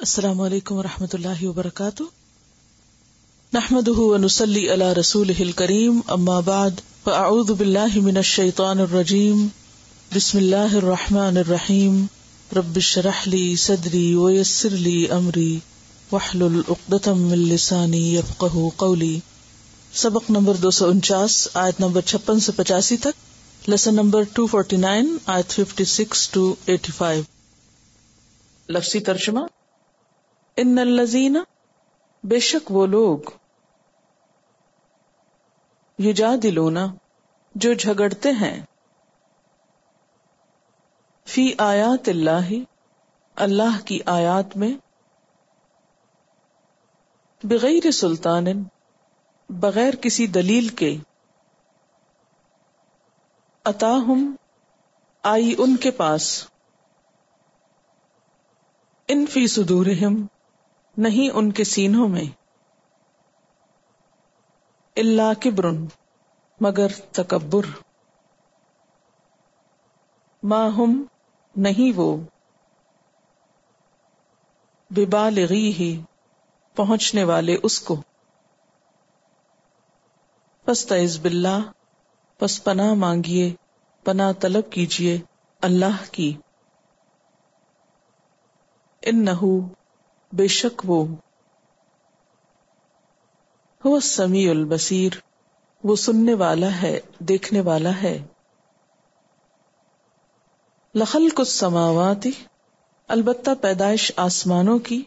السلام علیکم ورحمۃ اللہ وبرکاتہ، نحمده ونصلی علی رسوله الکریم، اما بعد فاعوذ باللہ من الشیطان الرجیم، بسم اللہ الرحمن الرحیم، رب اشرح لي صدری ویسر لي امری واحلل عقدۃ من لسانی یفقهوا قولی۔ سبق نمبر 249، آیت نمبر 56 سے 85 تک، لیسن نمبر 249، آیت 56 to 85۔ لفظی ترجمہ: ان الذین، بے شک وہ لوگ، یجادلون، جو جھگڑتے ہیں، فی آیات اللہ، اللہ کی آیات میں، بغیر سلطان، بغیر کسی دلیل کے، اتاہم، آئی ان کے پاس، ان فی صدورہم، نہیں ان کے سینوں میں، الا کبر، مگر تکبر، ما ہم، نہیں وہ، ببالغیہ، پہنچنے والے اس کو، فاستعذ باللہ، پس پناہ مانگیے، پناہ طلب کیجیے اللہ کی، انہو، بے شک وہ، هو السمیع البصیر، وہ سننے والا ہے، دیکھنے والا ہے۔ لخلق السماوات، البتہ پیدائش آسمانوں کی،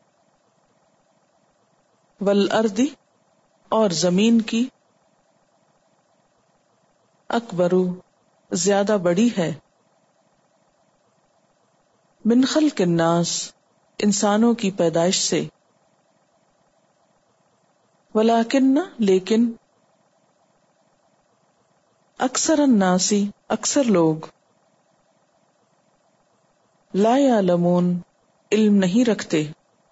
والارض، اور زمین کی، اکبر، زیادہ بڑی ہے، من خلق الناس، انسانوں کی پیدائش سے، ولکن، لیکن، اکثر الناس، اکثر لوگ، لا یعلمون، علم نہیں رکھتے،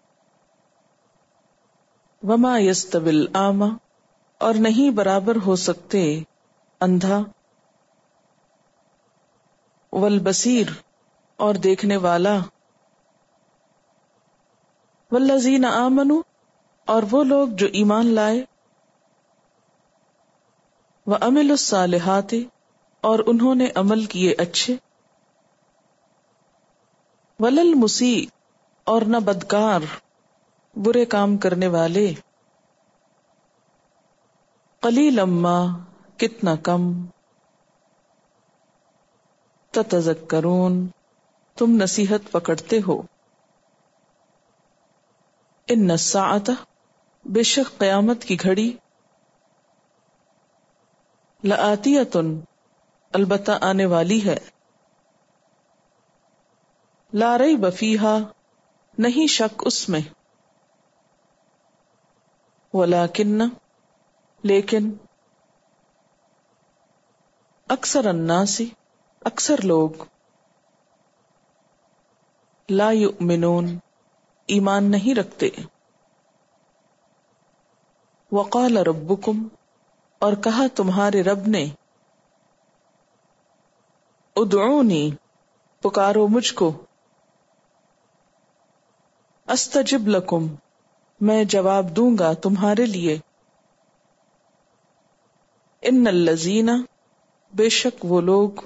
وما یستوی الاعمی، اور نہیں برابر ہو سکتے اندھا، والبصیر، اور دیکھنے والا، والذین آمنوا، اور وہ لوگ جو ایمان لائے، وعملوا الصالحات، اور انہوں نے عمل کیے اچھے، وللمسیء، اور نہ بدکار، برے کام کرنے والے، قلیلا ما، کتنا کم، تتذکرون، تم نصیحت پکڑتے ہو۔ ان الساعۃ، بے شک قیامت کی گھڑی، لآتیۃ، البتہ آنے والی ہے، لا ریب فیہا، نہیں شک اس میں، ولکن، لیکن، اکثر الناس، اکثر لوگ، لا یؤمنون، ایمان نہیں رکھتے۔ وقال ربکم، اور کہا تمہارے رب نے، ادعونی، پکارو مجھ کو، استجب لکم، میں جواب دوں گا تمہارے لیے۔ ان الذین، بے شک وہ لوگ،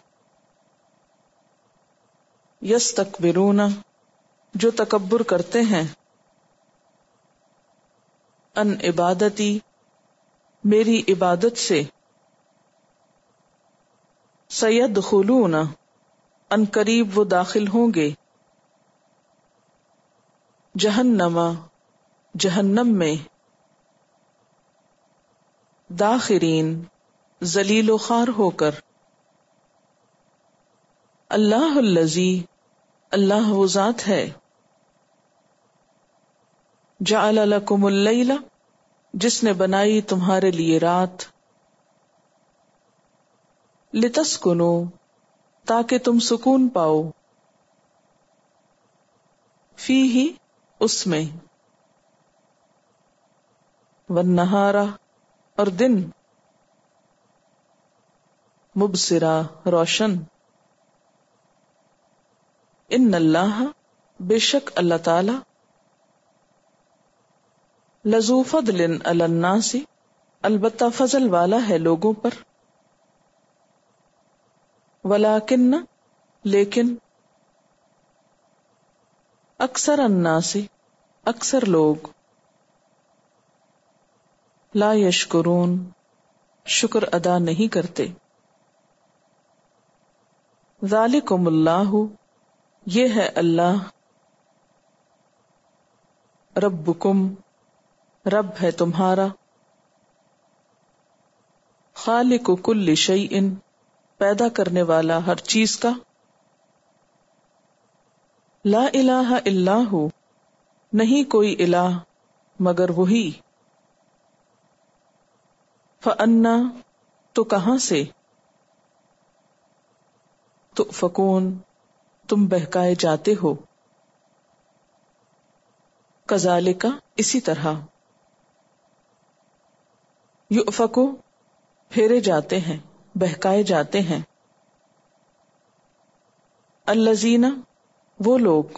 یستکبرون، جو تکبر کرتے ہیں، ان عبادتی، میری عبادت سے، سیدخلون، ان قریب وہ داخل ہوں گے، جہنم، جہنم میں، داخرین، ذلیل و خوار ہو کر۔ اللہ الذی، اللہ وہ ذات ہے، جعل لکم اللیل، جس نے بنائی تمہارے لیے رات، لتسکنوا، تاکہ تم سکون پاؤ، فیہ، اس میں، والنہار، اور دن، مبصرا، روشن۔ ان اللہ، بے شک اللہ تعالی، لذو فضل علی الناس، البتہ فضل والا ہے لوگوں پر، ولیکن لیکن، اکثر الناس اکثر لوگ، لا یشکرون شکر ادا نہیں کرتے۔ ذالکم اللہ یہ ہے اللہ، ربکم رب ہے تمہارا، خالق کل شیء پیدا کرنے والا ہر چیز کا، لا الہ الا ہو نہیں کوئی الہ مگر وہی، فانا تو کہاں سے، تؤفکون تم بہکائے جاتے ہو، کذالک اسی طرح، یؤفکو پھیرے جاتے ہیں بہکائے جاتے ہیں، الذین وہ لوگ،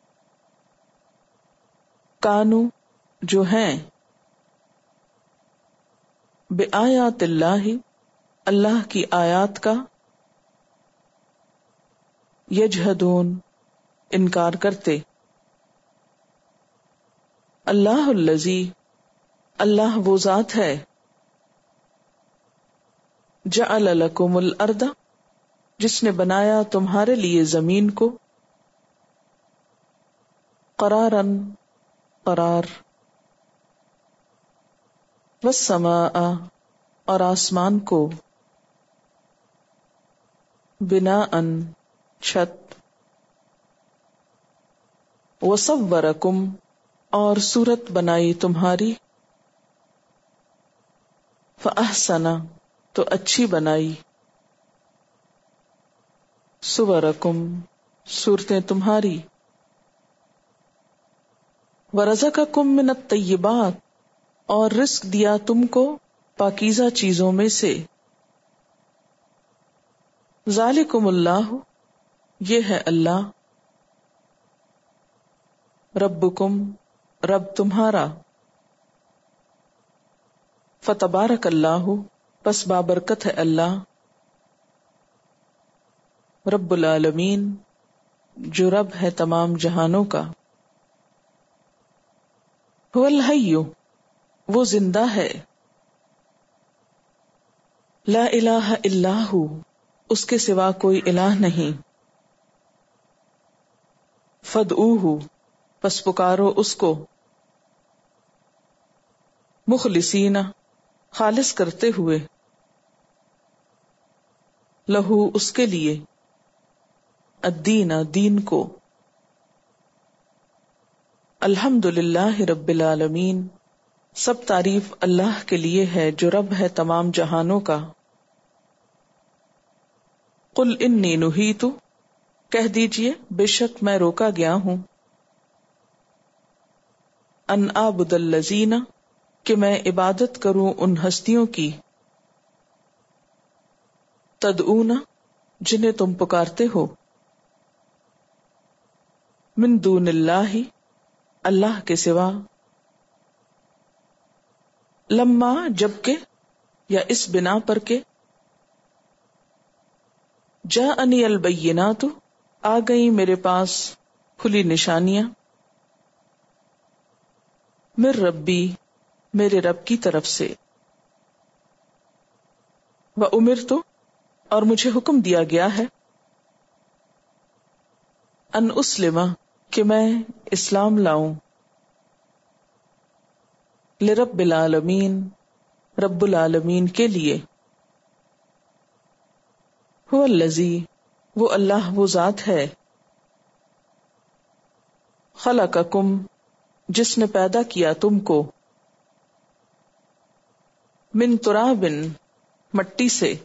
کانو جو ہیں، بآیات اللہ اللہ کی آیات کا، یجحدون انکار کرتے، اللہ الذی اللہ وہ ذات ہے، جعل لکم الارض جس نے بنایا تمہارے لیے زمین کو، قرارن قرار، والسماء اور آسمان کو، بناءً چھت، وصورکم اور صورت بنائی تمہاری، فاحسن تو اچھی بنائی، صورکم صورتیں تمہاری، ورزقکم من الطیبات اور رزق دیا تم کو پاکیزہ چیزوں میں سے، ذالکم اللہ یہ ہے اللہ، ربکم رب تمہارا، فتبارک اللہ پس بابرکت ہے اللہ، رب العالمین جو رب ہے تمام جہانوں کا، هو الحی وہ زندہ ہے، لا الہ الا ہو اس کے سوا کوئی الہ نہیں، فادعوہ پس پکارو اس کو، مخلصین خالص کرتے ہوئے، لہو اس کے لیے، الدین دین کو، الحمد للہ رب العالمین سب تعریف اللہ کے لیے ہے جو رب ہے تمام جہانوں کا، قل انی نہیت کہہ دیجئے بے شک میں روکا گیا ہوں، ان اعبد الذین کہ میں عبادت کروں ان ہستیوں کی، تدعون جنہیں تم پکارتے ہو، من دون اللہ اللہ کے سوا، لما جبکہ یا اس بنا پر کے، جاءنی البینات آ گئی میرے پاس کھلی نشانیاں، من ربی میرے رب کی طرف سے، وامرت اور مجھے حکم دیا گیا ہے، ان اسلم کہ میں اسلام لاؤں، لرب العالمین رب العالمین کے لیے، هو الذی وہ اللہ وہ ذات ہے، خلقکم جس نے پیدا کیا تم کو، من تراب مٹی سے،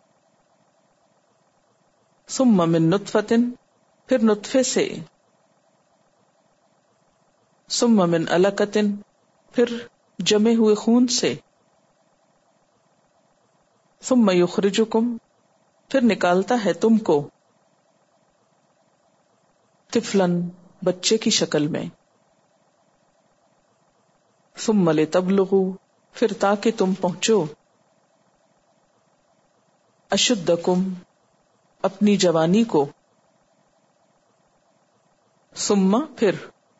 ثم من نطفۃ پھر نطفے سے، ثم من علقۃ پھر جمے ہوئے خون سے، ثم یخرجکم پھر نکالتا ہے تم کو، طفلاً بچے کی شکل میں، ثم لتبلغوا، پھر تاکہ تم پہنچو، اشدکم، اپنی جوانی کو، ثم، پھر،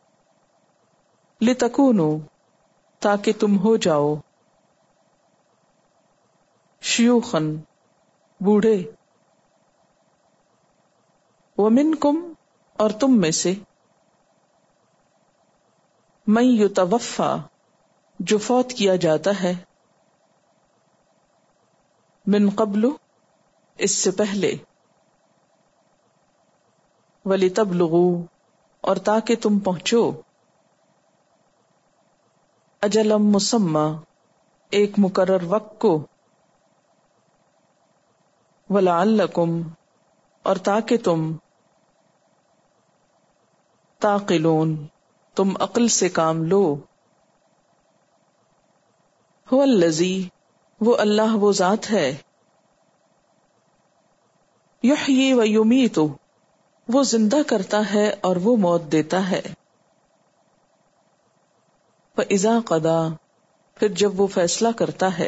لتکونوا، تاکہ تم ہو جاؤ، شیوخن، بوڑھے، ومنکم، اور تم میں سے، من یتوفی، جو فوت کیا جاتا ہے، من قبل، اس سے پہلے، وَلِتَبْلُغُوا، اور تاکہ تم پہنچو، اجلا مسمی، ایک مقرر وقت کو، وَلَعَلَّكُمْ، اور تاکہ تم، تعقلون، تم عقل سے کام لو، هو الذی، وہ اللہ وہ ذات ہے، یحیی و یمیت، وہ زندہ کرتا ہے اور وہ موت دیتا ہے، فَإِذَا قَضَىٰ، پھر جب وہ فیصلہ کرتا ہے،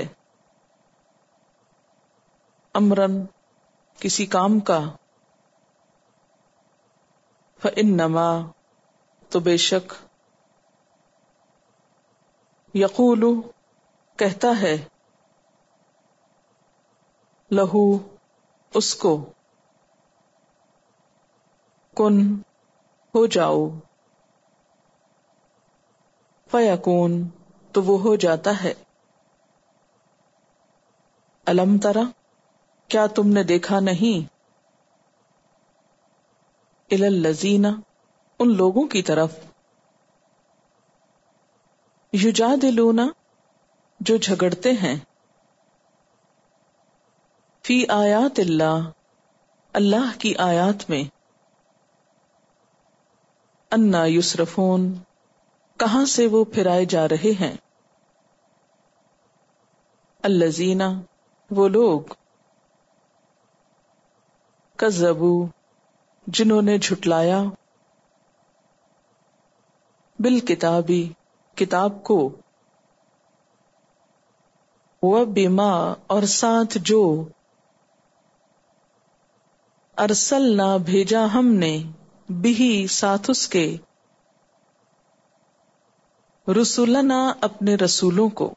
امراً، کسی کام کا، فَإِنَّمَا، تو بے شک، یقول، کہتا ہے، لہو، اس کو، کن، ہو جاؤ، فیکون، تو وہ ہو جاتا ہے، الم ترى، کیا تم نے دیکھا نہیں، الی الذین، ان لوگوں کی طرف، یجادلون، جو جھگڑتے ہیں، فی آیات اللہ، اللہ کی آیات میں، انا یصرفون، کہاں سے وہ پھرائے جا رہے ہیں، الذین، وہ لوگ، کذبوا، جنہوں نے جھٹلایا، بالکتابی، کتاب کو، وبما، اور ساتھ جو، ارسلنا، بھیجا ہم نے، بہی، ساتھ اس کے، رسولنا، اپنے رسولوں کو،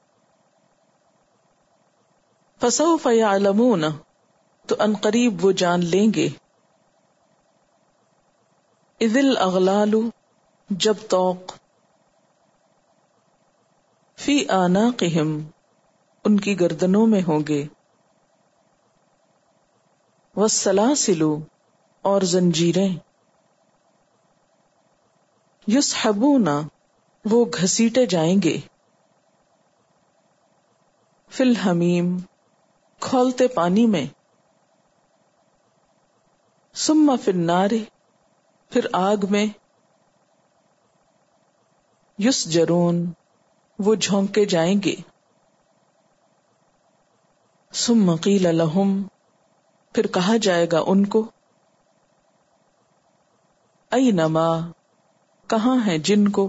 فسوف یعلمون، تو عنقریب وہ جان لیں گے، اذ الاغلال، جب طوق، فی اعناقہم، ان کی گردنوں میں ہوں گے، والسلاسل، اور زنجیریں، یسحبون، وہ گھسیٹے جائیں گے، فی الحمیم، کھولتے پانی میں، ثم فی النار، پھر آگ میں، یسجرون، وہ جھونکے جائیں گے، ثم قیل لہم، پھر کہا جائے گا ان کو، اینما، کہاں ہیں جن کو،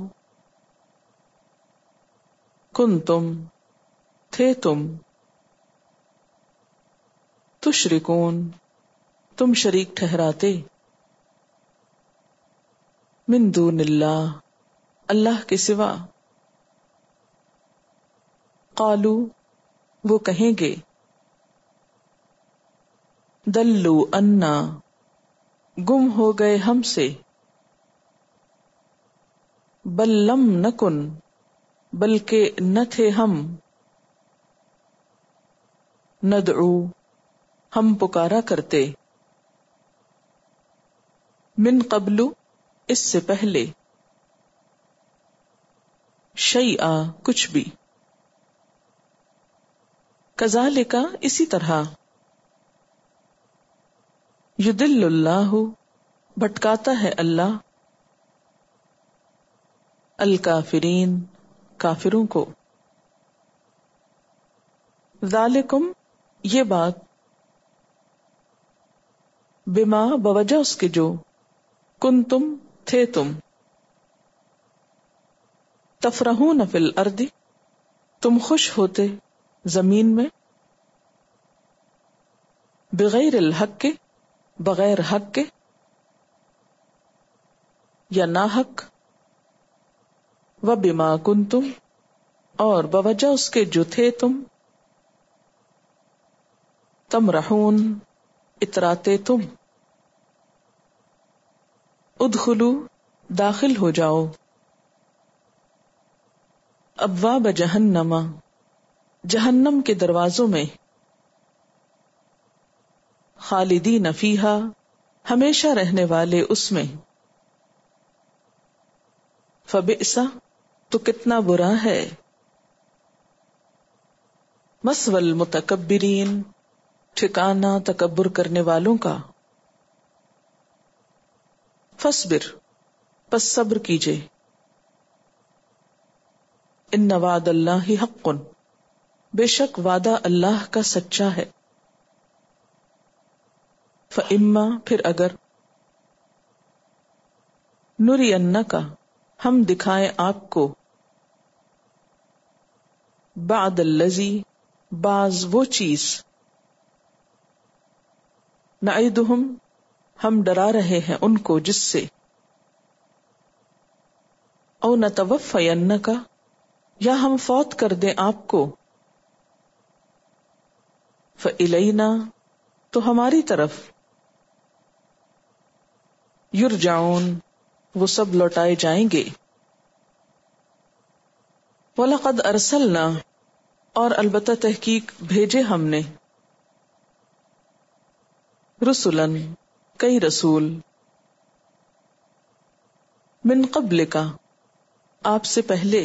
کنتم، تھے تم، تشرکون، تم شریک ٹھہراتے، من دون اللہ، اللہ کے سوا، قالو، وہ کہیں گے، دلو انا، گم ہو گئے ہم سے، بل لم نکن، بلکہ نہ تھے ہم، ندعو، ہم پکارا کرتے، من قبل، اس سے پہلے، شیئا، کچھ بھی، کذالک، اسی طرح، یضل اللہ، بھٹکاتا ہے اللہ، الکافرین، کافروں کو، ذالکم، یہ بات، بما، بوجہ اس کے جو، کنتم، تھے تم، تفرحون فی الارض، تم خوش ہوتے زمین میں، بغیر الحق کے، بغیر حق کے یا ناحق، وبما کنتم، اور بوجہ اس کے جو تھے تم، تمرحون، اتراتے تم، ادخلوا، داخل ہو جاؤ، ابواب جہنم، جہنم کے دروازوں میں، خالدین فیہا، ہمیشہ رہنے والے اس میں، فبئس، تو کتنا برا ہے، مثوی المتکبرین، ٹھکانہ تکبر کرنے والوں کا، فاصبر، پس صبر کیجئے، ان وعد اللہ حق، بے شک وعدہ اللہ کا سچا ہے، فَإِمَّا، پھر اگر، نُرِيَنَّكَ، ہم دکھائیں آپ کو، بعد الذی، بعض وہ چیز، نعیدہم، ہم ڈرا رہے ہیں ان کو جس سے، او نتوفینک، یا ہم فوت کر دیں آپ کو، فالینا، تو ہماری طرف، یرجعون، وہ سب لوٹائے جائیں گے، وَلَقَدْ أَرْسَلْنَا، اور البتہ تحقیق بھیجے ہم نے، رسلاً، کئی رسول، من قبلک، آپ سے پہلے،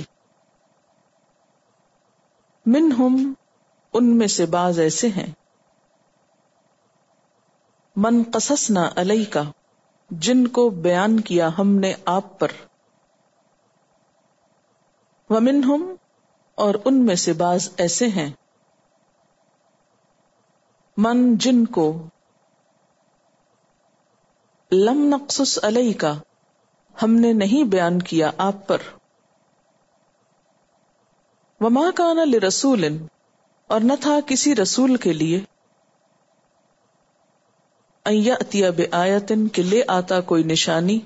منہم، ان میں سے بعض ایسے ہیں، من قصصنا علیک، جن کو بیان کیا ہم نے آپ پر، ومنہم، اور ان میں سے بعض ایسے ہیں، من، جن کو، لم نقصص علیک، ہم نے نہیں بیان کیا آپ پر، وما کان لرسول، اور نہ تھا کسی رسول کے لیے، ان یأتی بآیۃ، کہ لے آتا کوئی نشانی،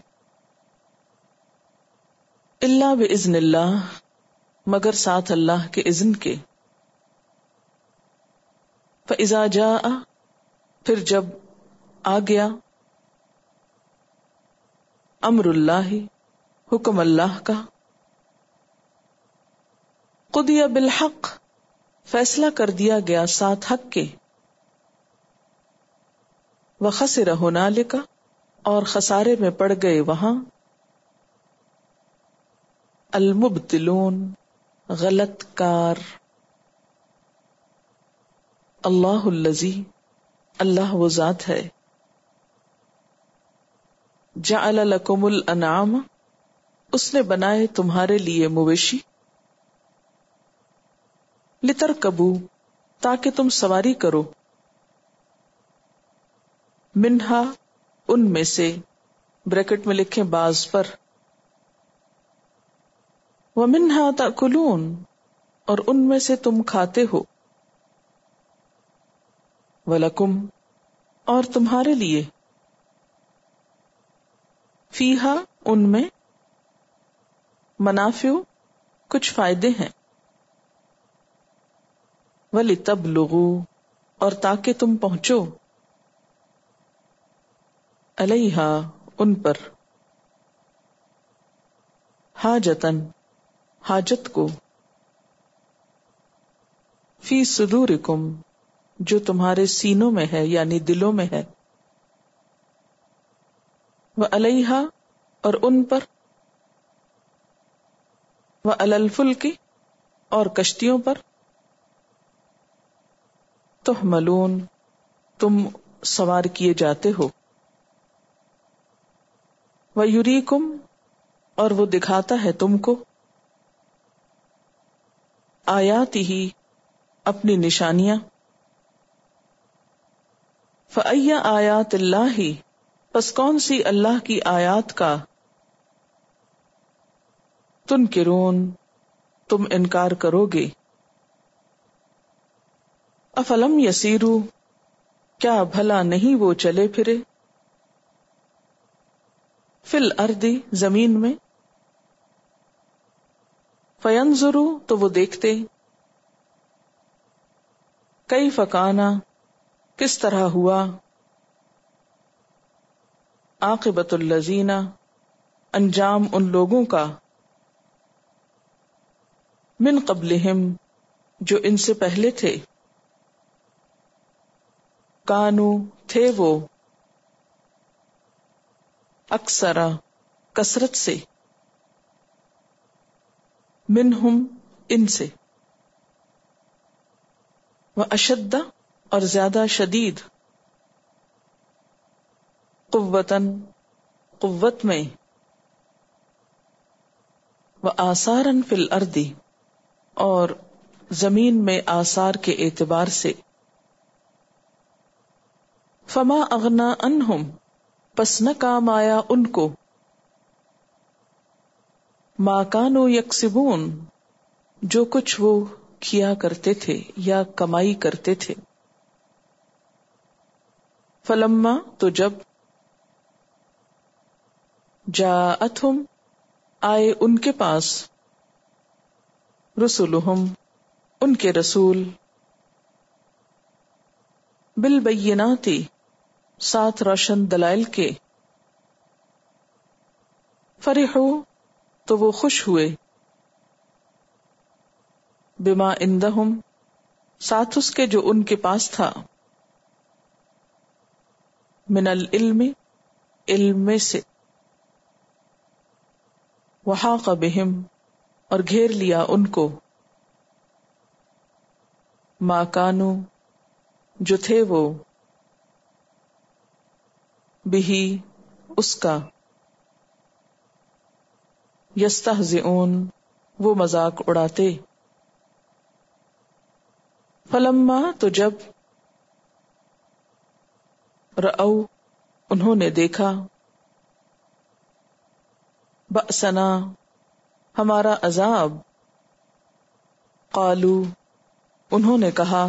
الا باذن اللہ، مگر ساتھ اللہ کے اذن کے، فاذا جاء، پھر جب آ گیا، امر اللہ، حکم اللہ کا، قضی بالحق، فیصلہ کر دیا گیا ساتھ حق کے، وخسر ہنالک، اور خسارے میں پڑ گئے وہاں، المبتلون، غلط کار، اللہ الذی، اللہ وہ ذات ہے، جعل لکم الانعام، اس نے بنائے تمہارے لیے مویشی، لترکبوا، تاکہ تم سواری کرو، منہا، ان میں سے، بریکٹ میں لکھیں بعض پر، ومنہا تأکلون، اور ان میں سے تم کھاتے ہو، ولکم، اور تمہارے لیے، فیہا، ان میں، منافع، کچھ فائدے ہیں، وَلِتَبْلُغُوا، اور تاکہ تم پہنچو، علیہا، ان پر، حاجتاً، حاجت کو، فی صدورکم، جو تمہارے سینوں میں ہے یعنی دلوں میں ہے، وعلیہا، اور ان پر، وعلی الفلک، اور کشتیوں پر، تحملون، تم سوار کیے جاتے ہو، ویریکم، اور وہ دکھاتا ہے تم کو، آیاتہ، اپنی نشانیاں، فأی آیات اللہ، پس کون سی اللہ کی آیات کا، تنکرون، تم انکار کرو گے. افلم یسیرو، کیا بھلا نہیں وہ چلے پھرے، فی الارض، زمین میں، فینظرو، تو وہ دیکھتے، کیف کان، کس طرح ہوا، عاقبۃ الذین، انجام ان لوگوں کا، من قبلہم، جو ان سے پہلے تھے، کانو، تھے وہ، اکثر، کثرت سے، منہم، ان سے، واشد، اور زیادہ شدید، قوتاً، قوت میں، وآثاراً فی الارض، اور زمین میں آثار کے اعتبار سے. فما اغنا عنہم، پس نہ کام آیا ان کو، ما کانوا یکسبون، جو کچھ وہ کیا کرتے تھے یا کمائی کرتے تھے. فلما، تو جب، جاءتہم، آئے ان کے پاس، رسلہم، ان کے رسول، بالبینات، ساتھ روشن دلائل کے، فرحوا، تو وہ خوش ہوئے، بما عندہم، ساتھ اس کے جو ان کے پاس تھا، من العلم، علم میں سے، وحاق بہم، اور گھیر لیا ان کو، ما کانوا، جو تھے وہ، بہی، اس کا، یستہزئون، وہ مذاق اڑاتے. فلما، تو جب، رأو، انہوں نے دیکھا، بأسنا، ہمارا عذاب، قالو، انہوں نے کہا،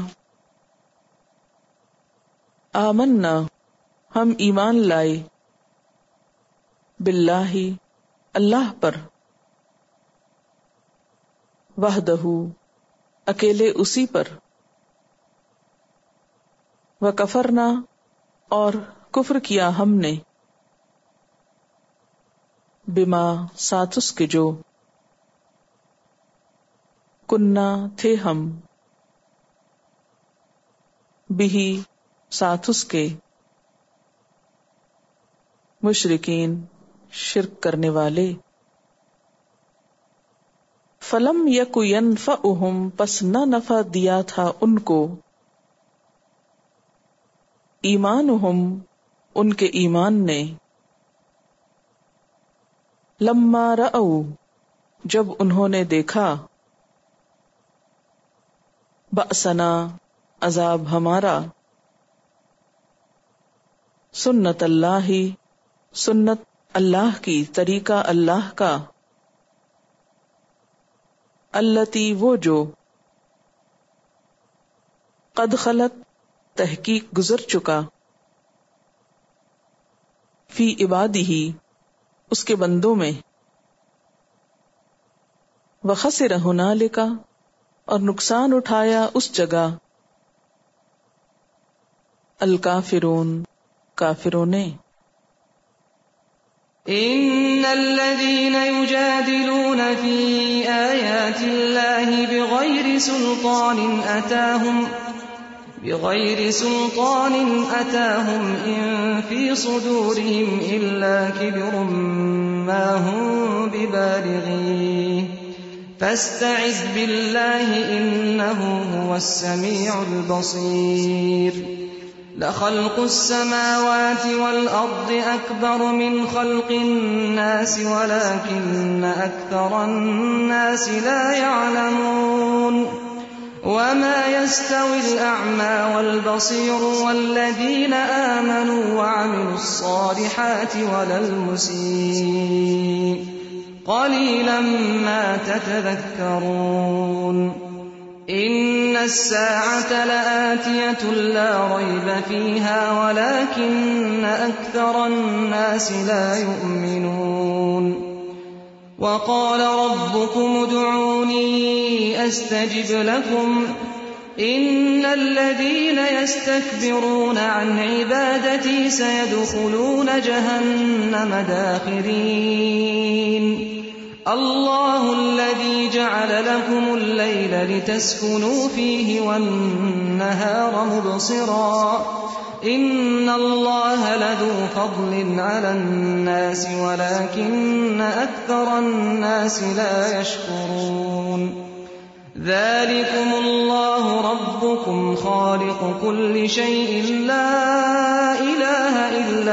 آمنا، ہم ایمان لائے، باللہ، اللہ پر، وحدہ، اکیلے اسی پر، وکفرنا، اور کفر کیا ہم نے، بما، ساتھ اس کے جو، کننا، تھے ہم، بہی، ساتھ اس کے، مشرکین، شرک کرنے والے. فلم یک ینفعہم، پس نہ نفع دیا تھا ان کو، ایمانہم، ان کے ایمان نے، لما رأوا، جب انہوں نے دیکھا، بأسنا، عذاب ہمارا، سنت اللہ، سنت اللہ کی، طریقہ اللہ کا، التی، وہ جو، قد خلت، تحقیق گزر چکا، فی عبادہ، اس کے بندوں میں، وخسر ہنالک، اور نقصان اٹھایا اس جگہ، الکافرون، کافروں نے. ان الذين يجادلون في آيات الله بغير سلطان أتاهم إن في صدورهم إلا كبر ما هم ببالغيه فاستعذ بالله إنه هو السميع البصير. لخلق السماوات والأرض أكبر من خلق الناس ولكن أكثر الناس لا يعلمون. وما يستوي الأعمى والبصير والذين آمنوا وعملوا الصالحات ولا المسيء. قليلا ما تتذكرون إن الساعة لآتية لا ريب فيها ولكن أكثر الناس لا يؤمنون وقال ربكم ادعوني أستجب لكم إن الذين يستكبرون عن عبادتي سيدخلون جهنم داخرين الله الذي جعل لكم الليل لتسكنوا فيه والنهار مبصرا إن الله لذو فضل على الناس ولكن أكثر الناس لا يشكرون ذلكم الله ربكم خالق كل شيء لا إله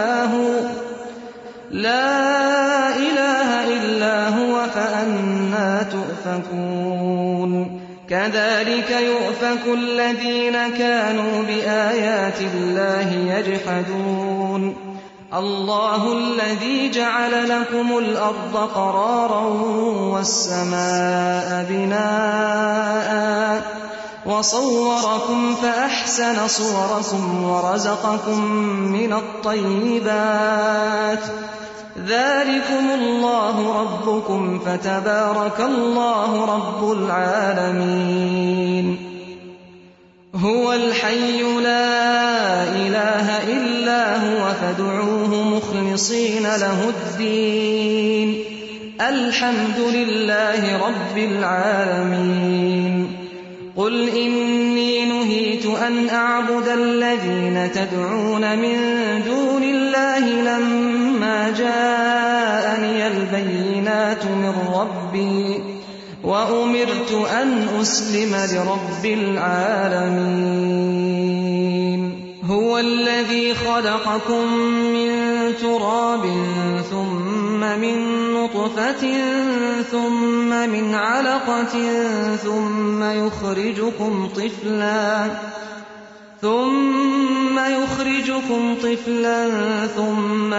إلا هو فأنى تؤفكون كذلك يؤفك الذين كانوا بآيات الله يجحدون الله الذي جعل لكم الأرض قرارا والسماء بناء وصوركم فأحسن صوركم ورزقكم من الطيبات ذلكم الله ربكم فتبارك الله رب العالمين هو الحي لا إله إلا هو فادعوه مخلصين له الدين الحمد لله رب العالمين قل إني نهيت أن أعبد الذين تدعون من دون الله لما جاءني البينات من ربي وأمرت أن أسلم لرب العالمين هو الذي خلقكم من تراب ثم من نطفة ثم من علقة ثم يخرجكم طفلا ثم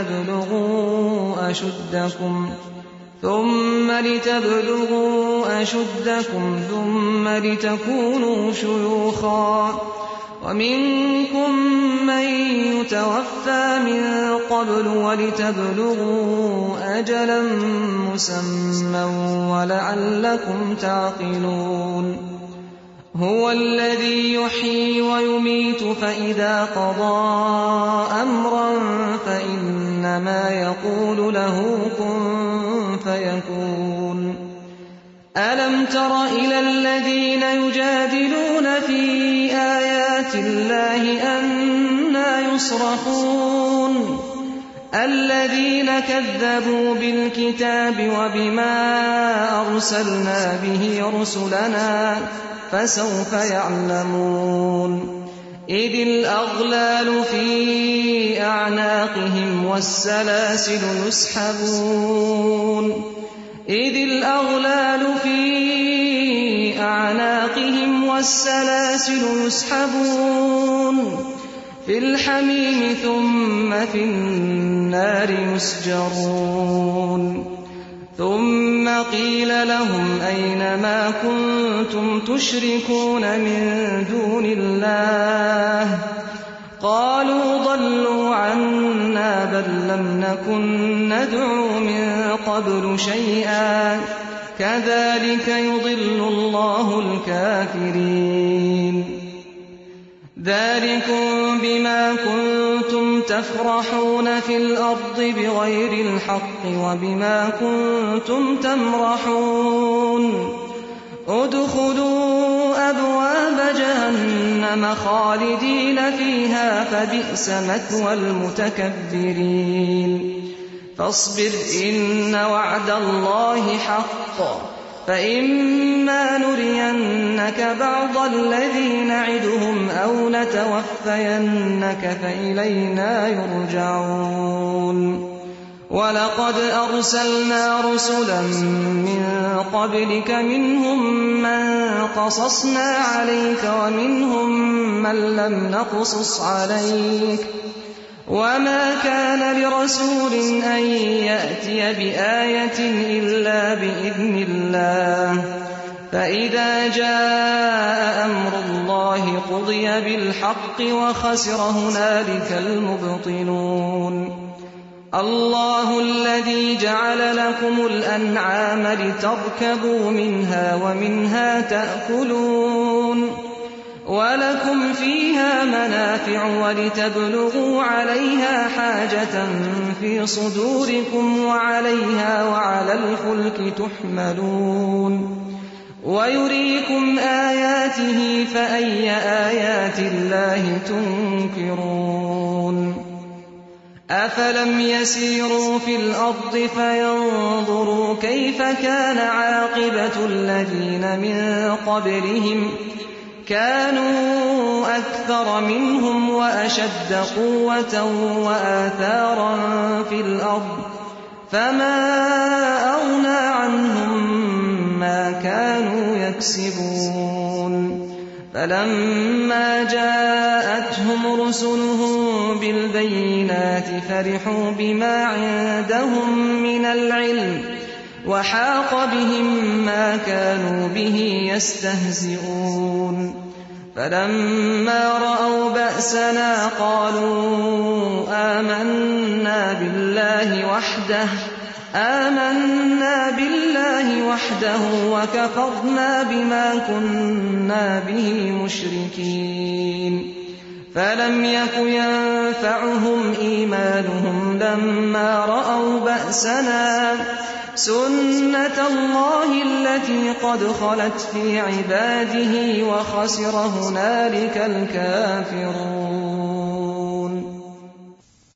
لتبلغوا أشدكم ثم لتكونوا شيوخا ومنكم من يتوفى من قبل ولتبلغوا أجلا مسمى ولعلكم تعقلون هو الذي يحيي ويميت فإذا قضى أمرا فإنما يقول له كن فيكون ألم تر إلى الذين يجادلون في آيات الله أنى يصرفون الذين كذبوا بالكتاب وبما أرسلنا به رسلنا فسوف يعلمون إذ الأغلال في أعناقهم والسلاسل يسحبون في الحميم ثم في النار يسجرون ثم قيل لهم أين ما كنتم تشركون من دون الله قالوا ضلوا عنا بل لم نكن ندعو من قبل شيئا كذلك يضل الله الكافرين ذلكم بما كنتم تفرحون في الأرض بغير الحق وبما كنتم تمرحون ادخلوا أبواب جهنم خالدين فيها فبئس مثوى المتكبرين فاصبر إن وعد الله حق فإما نرينك بعض الذي نعدهم أو نتوفينك فإلينا يرجعون ولقد أرسلنا رسلا من قبلك منهم من قصصنا عليك ومنهم من لم نقصص عليك وما كان لرسول أن يأتي بآية إلا بإذن الله فإذا جاء أمر الله قضي بالحق وخسر هنالك المبطلون الله الذي جعل لكم الأنعام لتركبوا منها ومنها تأكلون ولكم فيها منافع ولتبلغوا عليها حاجة في صدوركم وعليها وعلى الفلك تحملون ويريكم آياته فأي آيات الله تنكرون أفلم يسيروا في الأرض فينظروا كيف كان عاقبة الذين من قبلهم كانوا أكثر منهم وأشد قوة وآثارا في الأرض فما أغنى عنهم ما كانوا يكسبون فلما جاءتهم رسلهم بالبينات فرحوا بما عندهم من العلم وحاق بهم ما كانوا به يستهزئون فلما رأوا بأسنا قالوا آمنا بالله وحده وكفرنا بما كنا به مشركين فلم يك ينفعهم إيمانهم لما رأوا بأسنا سنة الله التي قد خلت في عباده وخسر هنالك الكافرون